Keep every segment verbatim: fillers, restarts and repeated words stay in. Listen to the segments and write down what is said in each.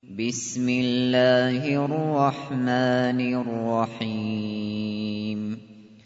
بسم الله الرحمن الرحيم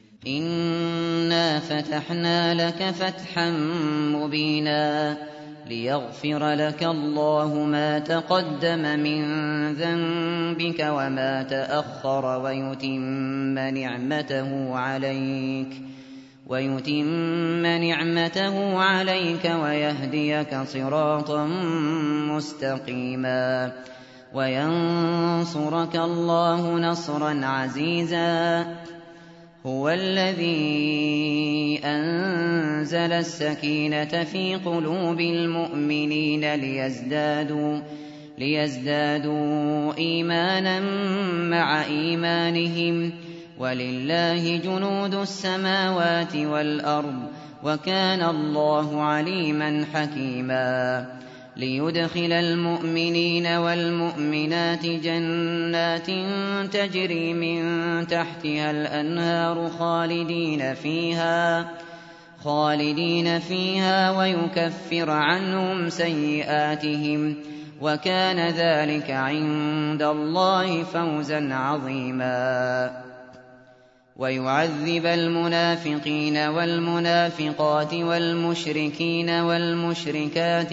إنا فتحنا لك فتحا مبينا ليغفر لك الله ما تقدم من ذنبك وما تأخر ويتم نعمته عليك ويتم نعمته عليك ويهديك صراطا مستقيما وينصرك الله نصرا عزيزا هو الذي أنزل السكينة في قلوب المؤمنين ليزدادوا ليزدادوا إيمانا مع إيمانهم ولله جنود السماوات والأرض وكان الله عليما حكيما ليدخل المؤمنين والمؤمنات جنات تجري من تحتها الأنهار خالدين فيها خالدين فيها ويكفر عنهم سيئاتهم وكان ذلك عند الله فوزا عظيما ويعذب المنافقين والمنافقات والمشركين والمشركات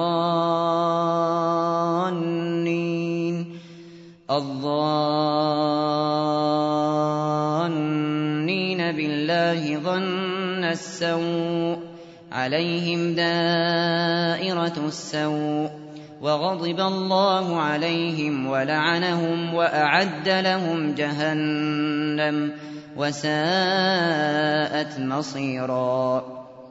الظانين الظانين بالله ظن السوء عليهم دائرة السوء وغضب الله عليهم ولعنهم وأعد لهم جهنم وساءت مصيرا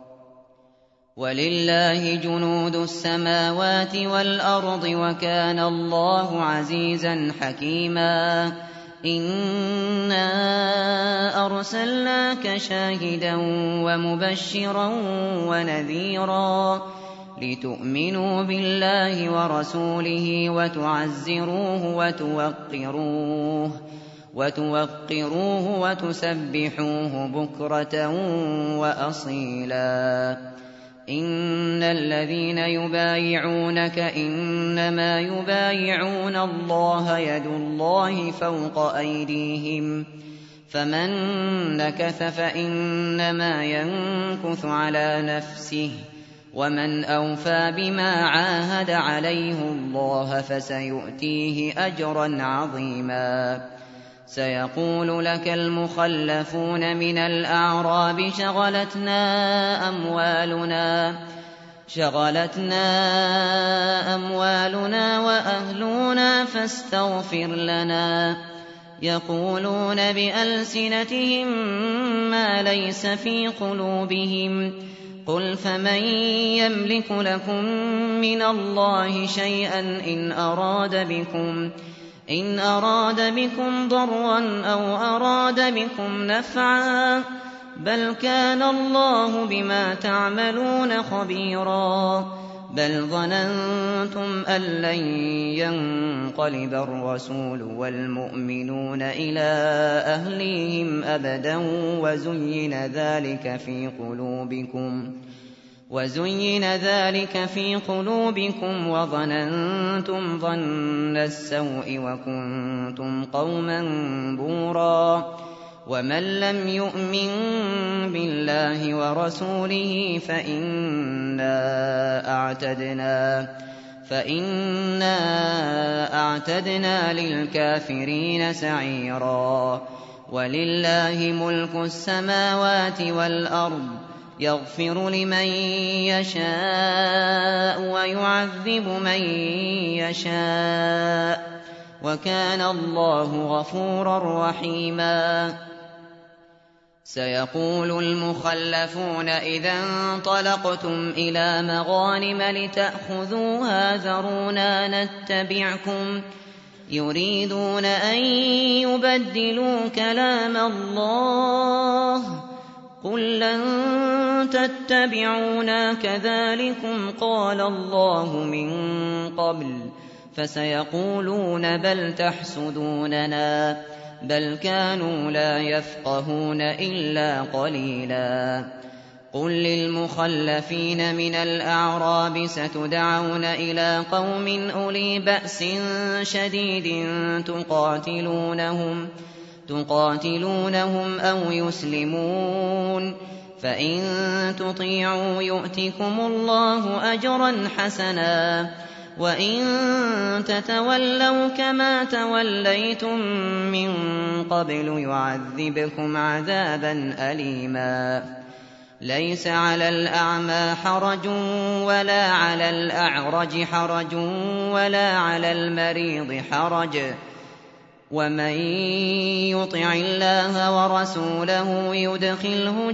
ولله جنود السماوات والأرض وكان الله عزيزا حكيما إنا أرسلناك شاهدا ومبشرا ونذيرا لتؤمنوا بالله ورسوله وتعزروه وتوقروه وتوقروه وتسبحوه بكرة وأصيلا إن الذين يبايعونك إنما يبايعون الله يد الله فوق أيديهم فمن نكث فإنما ينكث على نفسه ومن أوفى بما عاهد عليه الله فسيؤتيه أجرا عظيما سيقول لك المخلفون من الأعراب شغلتنا أموالنا شغلتنا أموالنا وأهلنا فاستغفر لنا يقولون بألسنتهم ما ليس في قلوبهم قل فمن يملك لكم من الله شيئا إن أراد بكم إن أراد بكم ضرا أو أراد بكم نفعا بل كان الله بما تعملون خبيرا بل ظننتم أن لن ينقلب الرسول والمؤمنون إلى أهليهم أبدا وزين ذلك في قلوبكم وزين ذلك في قلوبكم وظننتم ظن السوء وكنتم قوما بورا ومن لم يؤمن بالله ورسوله فإنا أعتدنا فإنا أعتدنا للكافرين سعيرا ولله ملك السماوات والأرض يغفر لمن يشاء ويعذب من يشاء وكان الله غفورا رحيما سيقول المخلفون إذا انطلقتم إلى مغانم لتأخذوها ذرونا نتبعكم يريدون أن يبدلوا كلام الله قل لن تتبعونا كذلكم قال الله من قبل فسيقولون بل تحسدوننا بل كانوا لا يفقهون إلا قليلا قل للمخلفين من الأعراب ستدعون إلى قوم أولي بأس شديد تقاتلونهم تقاتلونهم أو يسلمون فإن تطيعوا يؤتكم الله أجرا حسنا وإن تتولوا كما توليتم من قبل يعذبكم عذابا أليما ليس على الأعمى حرج ولا على الأعرج حرج ولا على المريض حرج ومن يطع الله ورسوله يدخله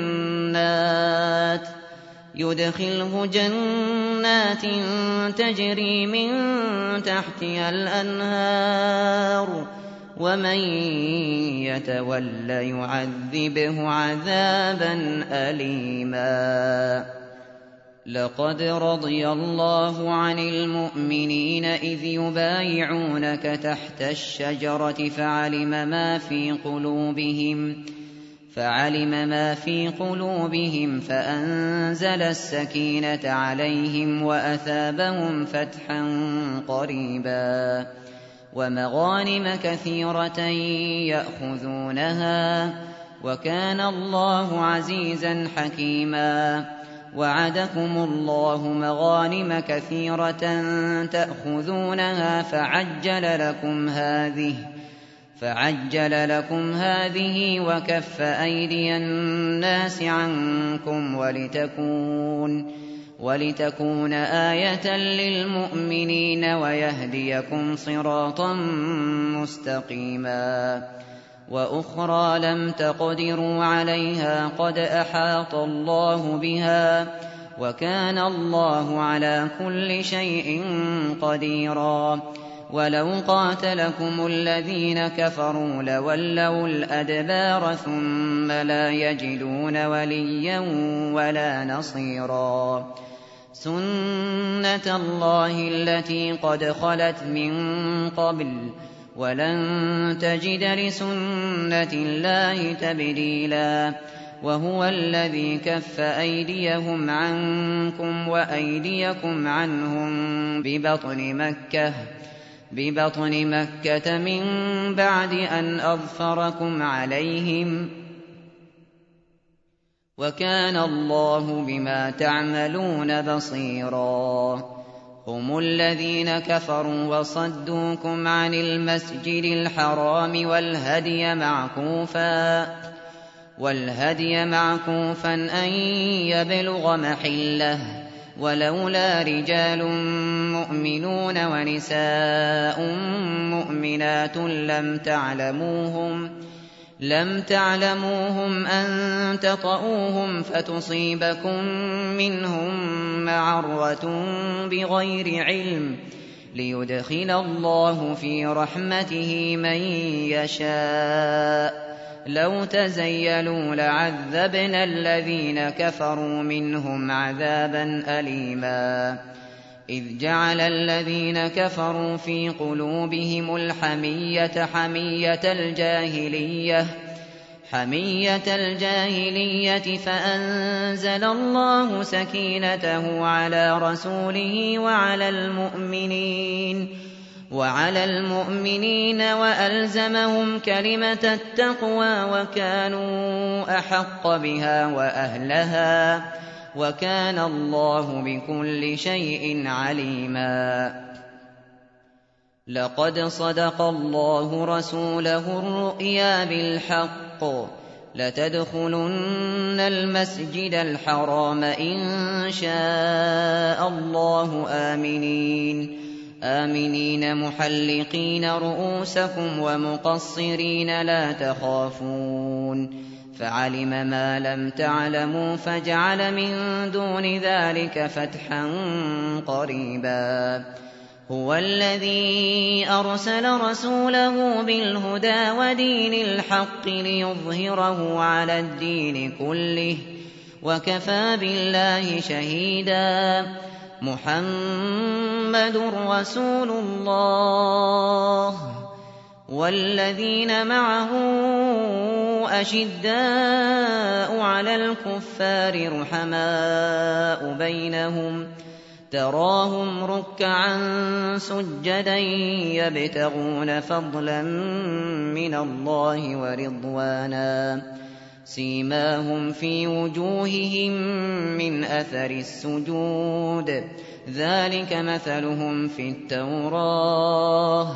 جنات يدخله جنات تجري من تحتها الأنهار ومن يتول يعذبه عذابا أليما لقد رضي الله عن المؤمنين إذ يبايعونك تحت الشجرة فعلم ما في قلوبهم فعلم ما في قلوبهم فأنزل السكينة عليهم وأثابهم فتحا قريبا ومغانم كثيرة يأخذونها وكان الله عزيزا حكيما وعدكم الله مغانم كثيرة تأخذونها فعجل لكم هذه فعجل لكم هذه وكف أيدي الناس عنكم ولتكون ولتكون آية للمؤمنين ويهديكم صراطا مستقيما وأخرى لم تقدروا عليها قد أحاط الله بها وكان الله على كل شيء قديرا ولو قاتلكم الذين كفروا لولوا الأدبار ثم لا يجدون وليا ولا نصيرا سنة الله التي قد خلت من قبل ولن تجد لسنة الله تبديلا وهو الذي كف أيديهم عنكم وأيديكم عنهم ببطن مكة ببطن مكة من بعد أن أظفركم عليهم وكان الله بما تعملون بصيرا هم الذين كفروا وصدوكم عن المسجد الحرام والهدي معكوفا والهدي معكوفا أن يبلغ محله ولولا رجال مؤمنون ونساء مؤمنات لم تعلموهم لم تعلموهم أن تطؤوهم فتصيبكم منهم معرة بغير علم ليدخل الله في رحمته من يشاء لو تزيلوا لعذبنا الذين كفروا منهم عذابا أليما إذ جعل الذين كفروا في قلوبهم الحمية حمية الجاهلية حمية الجاهلية فأنزل الله سكينته على رسوله وعلى المؤمنين وعلى المؤمنين وألزمهم كلمة التقوى وكانوا أحق بها وأهلها وكان الله بكل شيء عليما لقد صدق الله رسوله الرؤيا بالحق لتدخلن المسجد الحرام إن شاء الله آمنين آمنين محلقين رؤوسكم ومقصرين لا تخافون فعلم ما لم تعلموا فجعل من دون ذلك فتحا قريبا هو الذي أرسل رسوله بالهدى ودين الحق ليظهره على الدين كله وكفى بالله شهيدا محمد رسول الله والذين معه أشداء على الكفار رحماء بينهم تراهم ركعا سجدا يبتغون فضلا من الله ورضوانا سيماهم في وجوههم من أثر السجود ذلك مثلهم في التوراة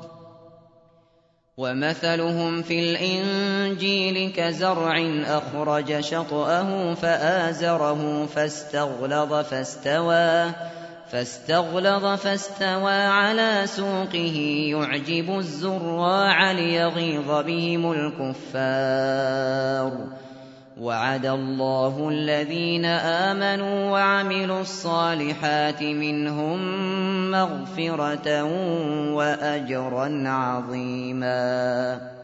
ومثلهم في الإنجيل كزرع أخرج شطأه فآزره فاستغلظ فاستوى فاستغلظ فاستوى على سوقه يعجب الزراع ليغيظ بهم الكفار وعد الله الذين آمنوا وعملوا الصالحات منهم مغفرة وأجرا عظيما.